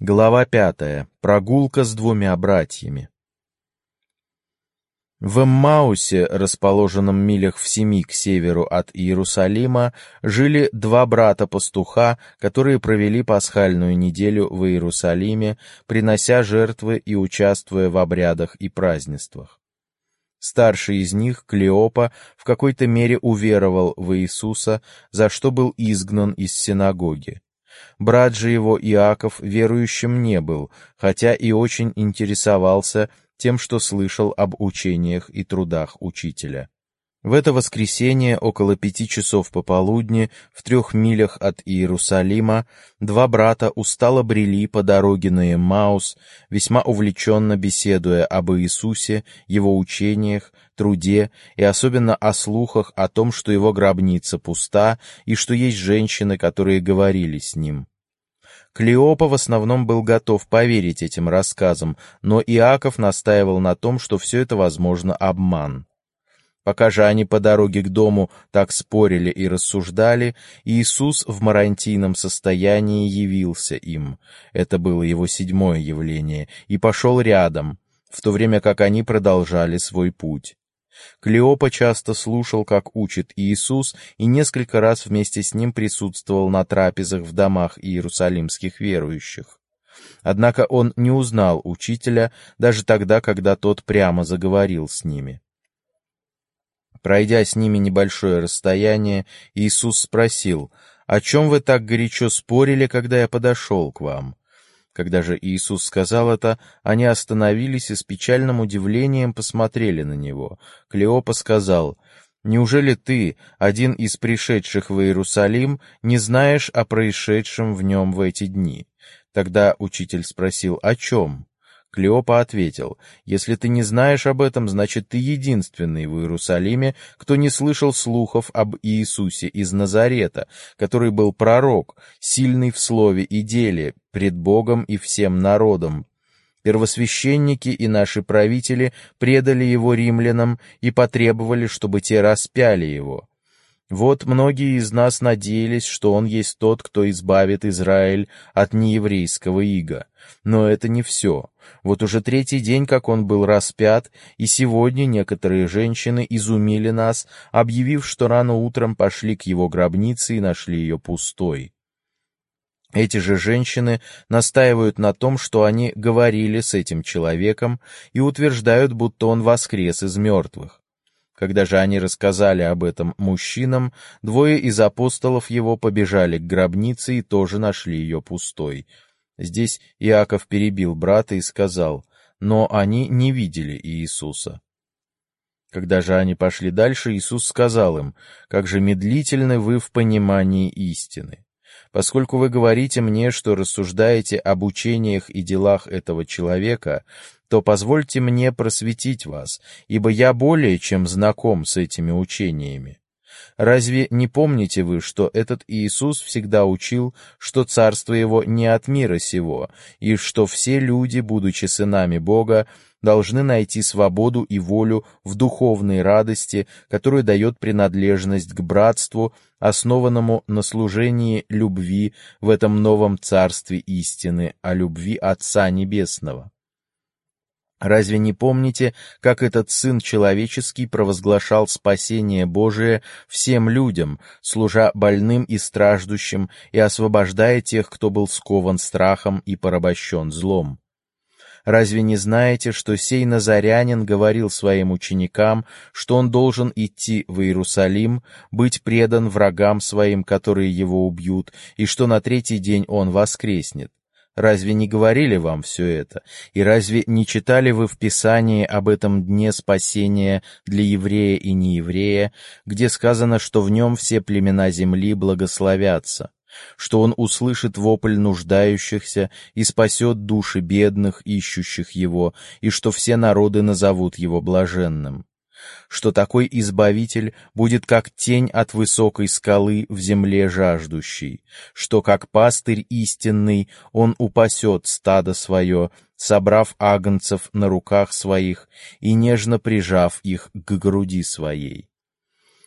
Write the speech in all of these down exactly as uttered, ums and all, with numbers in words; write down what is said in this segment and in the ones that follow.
Глава пятая. Прогулка с двумя братьями. В Эммаусе, расположенном милях в семи к северу от Иерусалима, жили два брата-пастуха, которые провели пасхальную неделю в Иерусалиме, принося жертвы и участвуя в обрядах и празднествах. Старший из них, Клеопа, в какой-то мере уверовал в Иисуса, за что был изгнан из синагоги. Брат же его, Иаков, верующим не был, хотя и очень интересовался тем, что слышал об учениях и трудах учителя. В это воскресенье, около пяти часов пополудни, в трех милях от Иерусалима, два брата устало брели по дороге на Эммаус, весьма увлеченно беседуя об Иисусе, его учениях, труде и особенно о слухах о том, что его гробница пуста и что есть женщины, которые говорили с ним. Клеопа в основном был готов поверить этим рассказам, но Иаков настаивал на том, что все это, возможно, обман. Пока же они по дороге к дому так спорили и рассуждали, Иисус в марантийном состоянии явился им, это было его седьмое явление, и пошел рядом, в то время как они продолжали свой путь. Клеопа часто слушал, как учит Иисус, и несколько раз вместе с ним присутствовал на трапезах в домах иерусалимских верующих. Однако он не узнал учителя даже тогда, когда тот прямо заговорил с ними. Пройдя с ними небольшое расстояние, Иисус спросил: «О чем вы так горячо спорили, когда я подошел к вам?» Когда же Иисус сказал это, они остановились и с печальным удивлением посмотрели на него. Клеопа сказал: «Неужели ты, один из пришедших в Иерусалим, не знаешь о происшедшем в нем в эти дни?» Тогда учитель спросил: «О чем?» Клеопа ответил: «Если ты не знаешь об этом, значит, ты единственный в Иерусалиме, кто не слышал слухов об Иисусе из Назарета, который был пророк, сильный в слове и деле, пред Богом и всем народом. Первосвященники и наши правители предали его римлянам и потребовали, чтобы те распяли его. Вот многие из нас надеялись, что он есть тот, кто избавит Израиль от нееврейского ига. Но это не все. Вот уже третий день, как он был распят, и сегодня некоторые женщины изумили нас, объявив, что рано утром пошли к его гробнице и нашли ее пустой. Эти же женщины настаивают на том, что они говорили с этим человеком и утверждают, будто он воскрес из мертвых. Когда же они рассказали об этом мужчинам, двое из апостолов его побежали к гробнице и тоже нашли ее пустой. Здесь Иаков перебил брата и сказал: «Но они не видели Иисуса». Когда же они пошли дальше, Иисус сказал им: «Как же медлительны вы в понимании истины! Поскольку вы говорите мне, что рассуждаете об учениях и делах этого человека, то позвольте мне просветить вас, ибо я более чем знаком с этими учениями. Разве не помните вы, что этот Иисус всегда учил, что царство его не от мира сего, и что все люди, будучи сынами Бога, должны найти свободу и волю в духовной радости, которую дает принадлежность к братству, основанному на служении любви в этом новом царстве истины, о любви Отца Небесного? Разве не помните, как этот Сын Человеческий провозглашал спасение Божие всем людям, служа больным и страждущим и освобождая тех, кто был скован страхом и порабощен злом? Разве не знаете, что сей Назарянин говорил своим ученикам, что он должен идти в Иерусалим, быть предан врагам своим, которые его убьют, и что на третий день он воскреснет? Разве не говорили вам все это? И разве не читали вы в Писании об этом дне спасения для еврея и нееврея, где сказано, что в нем все племена земли благословятся, что он услышит вопль нуждающихся и спасет души бедных, ищущих его, и что все народы назовут его блаженным? Что такой Избавитель будет как тень от высокой скалы в земле жаждущей, что как пастырь истинный он упасет стадо свое, собрав агнцев на руках своих и нежно прижав их к груди своей.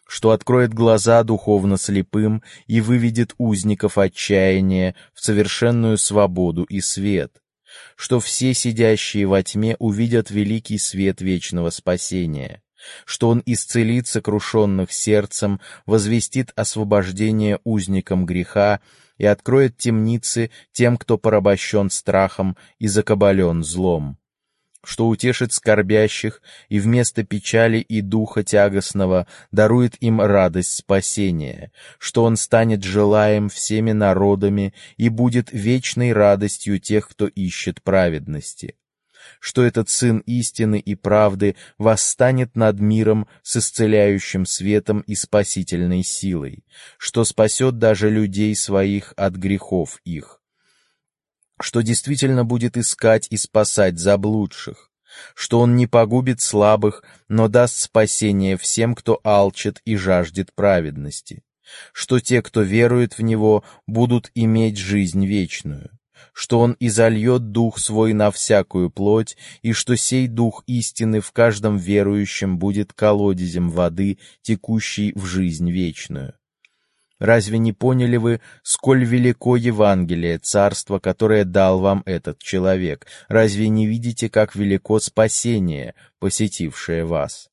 что откроет глаза духовно слепым и выведет узников отчаяния в совершенную свободу и свет, что все сидящие во тьме увидят великий свет вечного спасения, что Он исцелит сокрушенных сердцем, возвестит освобождение узникам греха и откроет темницы тем, кто порабощен страхом и закабален злом, что утешит скорбящих и вместо печали и духа тягостного дарует им радость спасения, что Он станет желаем всеми народами и будет вечной радостью тех, кто ищет праведности, что этот Сын истины и правды восстанет над миром с исцеляющим светом и спасительной силой, что спасет даже людей своих от грехов их, что действительно будет искать и спасать заблудших, что Он не погубит слабых, но даст спасение всем, кто алчит и жаждет праведности, что те, кто верует в Него, будут иметь жизнь вечную, что Он изольет Дух Свой на всякую плоть, и что сей Дух истины в каждом верующем будет колодезем воды, текущей в жизнь вечную. Разве не поняли вы, сколь велико Евангелие, царство, которое дал вам этот человек? Разве не видите, как велико спасение, посетившее вас?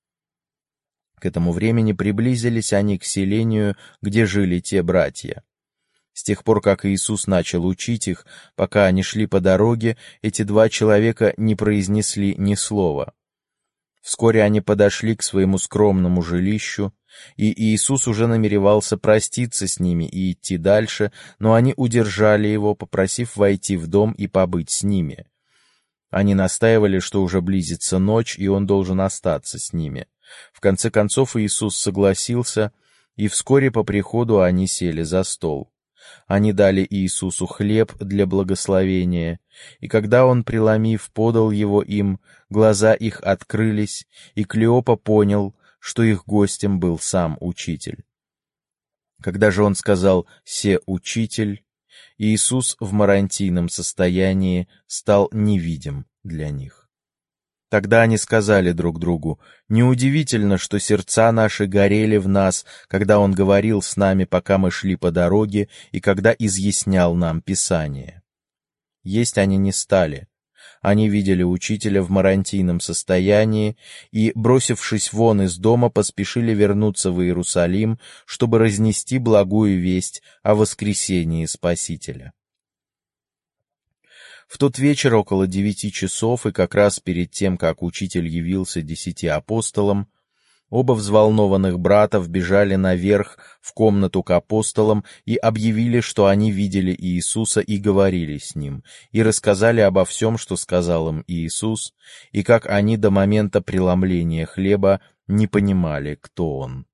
К этому времени приблизились они к селению, где жили те братья. С тех пор, как Иисус начал учить их, пока они шли по дороге, эти два человека не произнесли ни слова. Вскоре они подошли к своему скромному жилищу, и Иисус уже намеревался проститься с ними и идти дальше, но они удержали его, попросив войти в дом и побыть с ними. Они настаивали, что уже близится ночь, и он должен остаться с ними. В конце концов Иисус согласился, и вскоре по приходу они сели за стол. Они дали Иисусу хлеб для благословения, и когда он, преломив, подал его им, глаза их открылись, и Клеопа понял, что их гостем был сам Учитель. Когда же он сказал «се Учитель», Иисус в морантийном состоянии стал невидим для них. Тогда они сказали друг другу: «Неудивительно, что сердца наши горели в нас, когда Он говорил с нами, пока мы шли по дороге, и когда изъяснял нам Писание». Есть они не стали. Они видели Учителя в морантийном состоянии и, бросившись вон из дома, поспешили вернуться в Иерусалим, чтобы разнести благую весть о воскресении Спасителя. В тот вечер около девяти часов, и как раз перед тем, как Учитель явился десяти апостолам, оба взволнованных брата бежали наверх в комнату к апостолам и объявили, что они видели Иисуса и говорили с Ним, и рассказали обо всем, что сказал им Иисус, и как они до момента преломления хлеба не понимали, кто Он.